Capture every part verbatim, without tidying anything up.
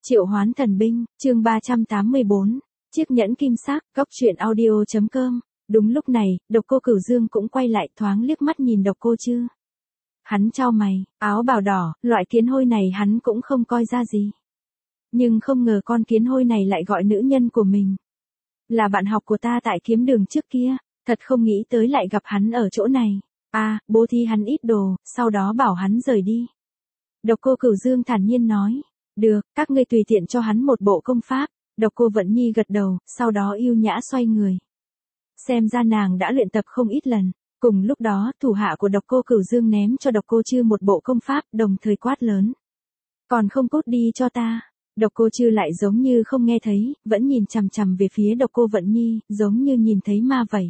Triệu hoán thần binh, chương ba trăm tám mươi bốn, chiếc nhẫn kim sắc, góc truyện audio.com. Đúng lúc này, Độc Cô Cửu Dương cũng quay lại thoáng liếc mắt nhìn Độc Cô Trư. Hắn chau mày, áo bào đỏ, loại kiến hôi này hắn cũng không coi ra gì. Nhưng không ngờ con kiến hôi này lại gọi nữ nhân của mình. Là bạn học của ta tại kiếm đường trước kia, thật không nghĩ tới lại gặp hắn ở chỗ này. À, bố thí hắn ít đồ, sau đó bảo hắn rời đi. Độc Cô Cửu Dương thản nhiên nói. Được, các ngươi tùy tiện cho hắn một bộ công pháp. Độc Cô Vận Nhi gật đầu, sau đó yêu nhã xoay người. Xem ra nàng đã luyện tập không ít lần. Cùng lúc đó, thủ hạ của Độc Cô Cửu Dương ném cho Độc Cô Trư một bộ công pháp, đồng thời quát lớn. Còn không cút đi cho ta. Độc Cô Trư lại giống như không nghe thấy, vẫn nhìn chằm chằm về phía Độc Cô Vận Nhi, giống như nhìn thấy ma vậy.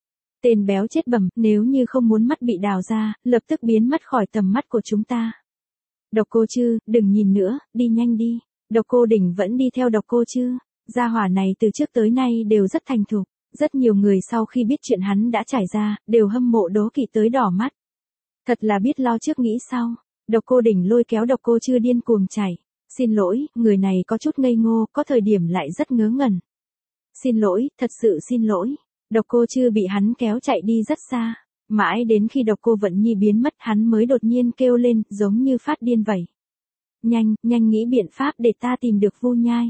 Tên béo chết bẩm, nếu như không muốn mắt bị đào ra, lập tức biến mất khỏi tầm mắt của chúng ta. Độc Cô Trư, đừng nhìn nữa, đi nhanh đi. Độc Cô Đỉnh vẫn đi theo Độc Cô Trư. Gia hỏa này từ trước tới nay đều rất thành thục. Rất nhiều người sau khi biết chuyện hắn đã trải ra, đều hâm mộ đố kỵ tới đỏ mắt. Thật là biết lo trước nghĩ sau. Độc Cô Đỉnh lôi kéo Độc Cô Trư điên cuồng chạy. Xin lỗi, người này có chút ngây ngô, có thời điểm lại rất ngớ ngẩn. Xin lỗi, thật sự xin lỗi. Độc Cô Trư bị hắn kéo chạy đi rất xa. Mãi đến khi Độc Cô Vận Nhi biến mất hắn mới đột nhiên kêu lên, giống như phát điên vậy. Nhanh, nhanh nghĩ biện pháp để ta tìm được Vu Nhai.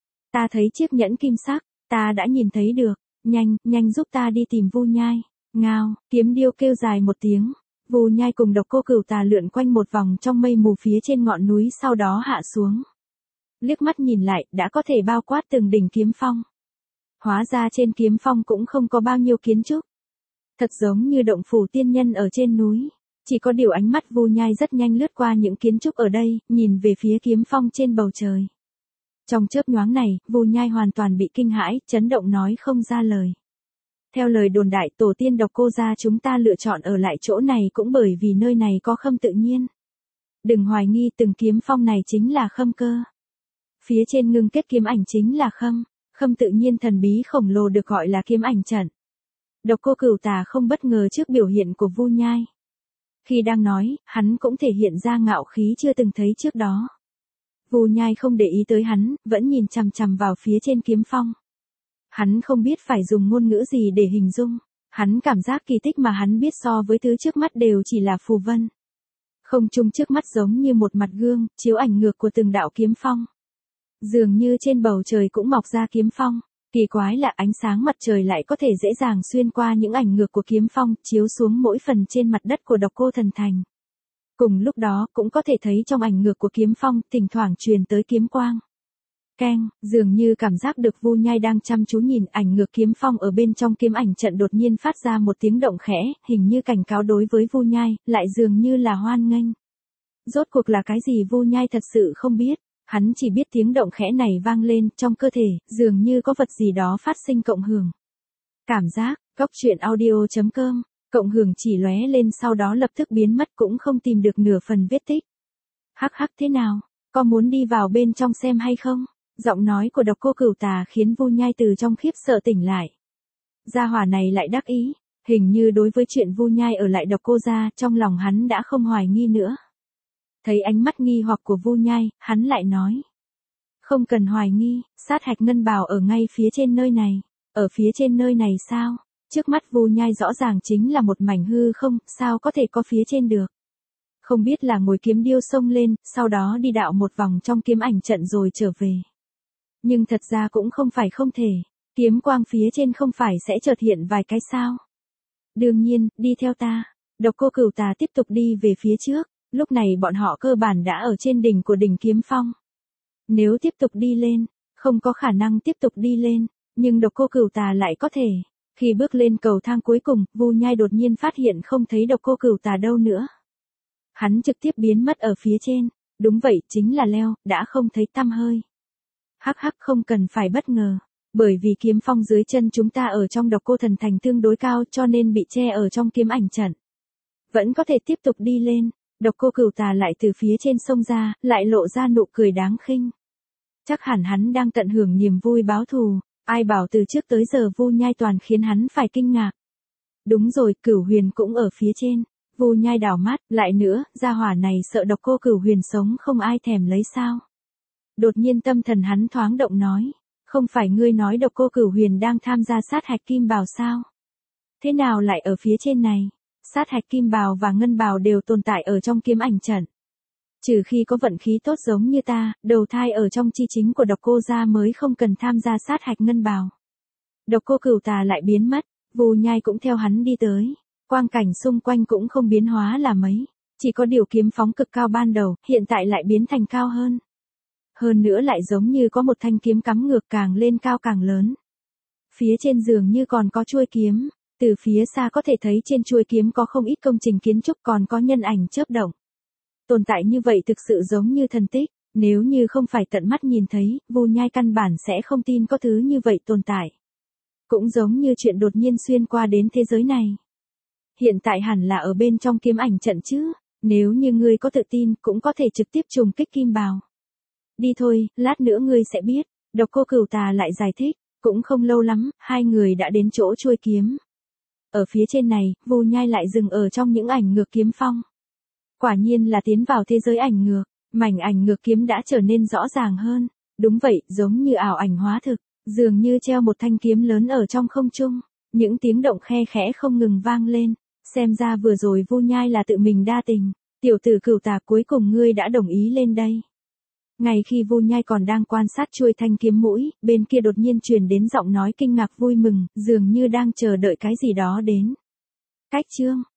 Ta thấy chiếc nhẫn kim sắc, ta đã nhìn thấy được. Nhanh, nhanh giúp ta đi tìm Vu Nhai. Ngao, kiếm điêu kêu dài một tiếng. Vu Nhai cùng Độc Cô Cửu Tà lượn quanh một vòng trong mây mù phía trên ngọn núi sau đó hạ xuống. Liếc mắt nhìn lại, đã có thể bao quát từng đỉnh kiếm phong. Hóa ra trên kiếm phong cũng không có bao nhiêu kiến trúc. Thật giống như động phủ tiên nhân ở trên núi. Chỉ có điều ánh mắt Vu Nhai rất nhanh lướt qua những kiến trúc ở đây, nhìn về phía kiếm phong trên bầu trời. Trong chớp nhoáng này, Vu Nhai hoàn toàn bị kinh hãi, chấn động nói không ra lời. Theo lời đồn đại tổ tiên Độc Cô gia chúng ta lựa chọn ở lại chỗ này cũng bởi vì nơi này có khâm tự nhiên. Đừng hoài nghi từng kiếm phong này chính là khâm cơ. Phía trên ngưng kết kiếm ảnh chính là khâm, khâm tự nhiên thần bí khổng lồ được gọi là kiếm ảnh trận. Độc Cô Cửu Tà không bất ngờ trước biểu hiện của Vu Nhai. Khi đang nói, hắn cũng thể hiện ra ngạo khí chưa từng thấy trước đó. Vu Nhai không để ý tới hắn, vẫn nhìn chằm chằm vào phía trên kiếm phong. Hắn không biết phải dùng ngôn ngữ gì để hình dung. Hắn cảm giác kỳ tích mà hắn biết so với thứ trước mắt đều chỉ là phù vân. Không trung trước mắt giống như một mặt gương, chiếu ảnh ngược của từng đạo kiếm phong. Dường như trên bầu trời cũng mọc ra kiếm phong. Kỳ quái là ánh sáng mặt trời lại có thể dễ dàng xuyên qua những ảnh ngược của kiếm phong, chiếu xuống mỗi phần trên mặt đất của Độc Cô Thần Thành. Cùng lúc đó, cũng có thể thấy trong ảnh ngược của kiếm phong, thỉnh thoảng truyền tới kiếm quang. Keng, dường như cảm giác được Vu Nhai đang chăm chú nhìn ảnh ngược kiếm phong ở bên trong kiếm ảnh trận đột nhiên phát ra một tiếng động khẽ, hình như cảnh cáo đối với Vu Nhai, lại dường như là hoan nghênh. Rốt cuộc là cái gì Vu Nhai thật sự không biết. Hắn chỉ biết tiếng động khẽ này vang lên trong cơ thể, dường như có vật gì đó phát sinh cộng hưởng. Cảm giác, góc truyện audio.com, cộng hưởng chỉ lóe lên sau đó lập tức biến mất cũng không tìm được nửa phần vết tích. Hắc hắc thế nào, có muốn đi vào bên trong xem hay không? Giọng nói của Độc Cô Cửu Tà khiến Vu Nhai từ trong khiếp sợ tỉnh lại. Gia hỏa này lại đắc ý, hình như đối với chuyện Vu Nhai ở lại Độc Cô gia, trong lòng hắn đã không hoài nghi nữa. Thấy ánh mắt nghi hoặc của Vu Nhai, hắn lại nói. Không cần hoài nghi, sát hạch ngân bào ở ngay phía trên nơi này. Ở phía trên nơi này sao? Trước mắt Vu Nhai rõ ràng chính là một mảnh hư không, sao có thể có phía trên được? Không biết là ngồi kiếm điêu xông lên, sau đó đi đạo một vòng trong kiếm ảnh trận rồi trở về. Nhưng thật ra cũng không phải không thể, kiếm quang phía trên không phải sẽ chợt hiện vài cái sao? Đương nhiên, đi theo ta. Độc Cô Cửu Tà tiếp tục đi về phía trước. Lúc này bọn họ cơ bản đã ở trên đỉnh của đỉnh kiếm phong. Nếu tiếp tục đi lên, không có khả năng tiếp tục đi lên, nhưng Độc Cô Cửu Tà lại có thể. Khi bước lên cầu thang cuối cùng, Vu Nhai đột nhiên phát hiện không thấy Độc Cô Cửu Tà đâu nữa. Hắn trực tiếp biến mất ở phía trên. Đúng vậy, chính là leo, đã không thấy tăm hơi. Hắc hắc không cần phải bất ngờ. Bởi vì kiếm phong dưới chân chúng ta ở trong Độc Cô Thần Thành tương đối cao cho nên bị che ở trong kiếm ảnh trận. Vẫn có thể tiếp tục đi lên. Độc Cô Cửu Tà lại từ phía trên sông ra, lại lộ ra nụ cười đáng khinh. Chắc hẳn hắn đang tận hưởng niềm vui báo thù, ai bảo từ trước tới giờ Vu Nhai toàn khiến hắn phải kinh ngạc. Đúng rồi, Cửu Huyền cũng ở phía trên. Vu Nhai đảo mắt, lại nữa, gia hỏa này sợ Độc Cô Cửu Huyền sống không ai thèm lấy sao. Đột nhiên tâm thần hắn thoáng động nói. Không phải ngươi nói độc cô Cửu Huyền đang tham gia sát hạch kim bào sao? Thế nào lại ở phía trên này? Sát hạch kim bào và ngân bào đều tồn tại ở trong kiếm ảnh trận. Trừ khi có vận khí tốt giống như ta, đầu thai ở trong chi chính của độc cô gia mới không cần tham gia sát hạch ngân bào. Độc cô Cửu Tà lại biến mất, Vu Nhai cũng theo hắn đi tới. Quang cảnh xung quanh cũng không biến hóa là mấy. Chỉ có điều kiếm phóng cực cao ban đầu, hiện tại lại biến thành cao hơn. Hơn nữa lại giống như có một thanh kiếm cắm ngược càng lên cao càng lớn. Phía trên giường như còn có chuôi kiếm, từ phía xa có thể thấy trên chuôi kiếm có không ít công trình kiến trúc còn có nhân ảnh chớp động. Tồn tại như vậy thực sự giống như thần tích, nếu như không phải tận mắt nhìn thấy, Vu Nhai căn bản sẽ không tin có thứ như vậy tồn tại. Cũng giống như chuyện đột nhiên xuyên qua đến thế giới này. Hiện tại hẳn là ở bên trong kiếm ảnh trận chứ, nếu như ngươi có tự tin cũng có thể trực tiếp trùng kích kim bào. Đi thôi, lát nữa ngươi sẽ biết, độc cô Cửu Tà lại giải thích, cũng không lâu lắm, hai người đã đến chỗ chuôi kiếm. Ở phía trên này, Vu Nhai lại dừng ở trong những ảnh ngược kiếm phong. Quả nhiên là tiến vào thế giới ảnh ngược, mảnh ảnh ngược kiếm đã trở nên rõ ràng hơn, đúng vậy, giống như ảo ảnh hóa thực, dường như treo một thanh kiếm lớn ở trong không trung, những tiếng động khe khẽ không ngừng vang lên, xem ra vừa rồi Vu Nhai là tự mình đa tình, tiểu tử Cửu Tà cuối cùng ngươi đã đồng ý lên đây. Ngay khi Vu Nhai còn đang quan sát chuôi thanh kiếm mũi, bên kia đột nhiên truyền đến giọng nói kinh ngạc vui mừng, dường như đang chờ đợi cái gì đó đến. Cách chương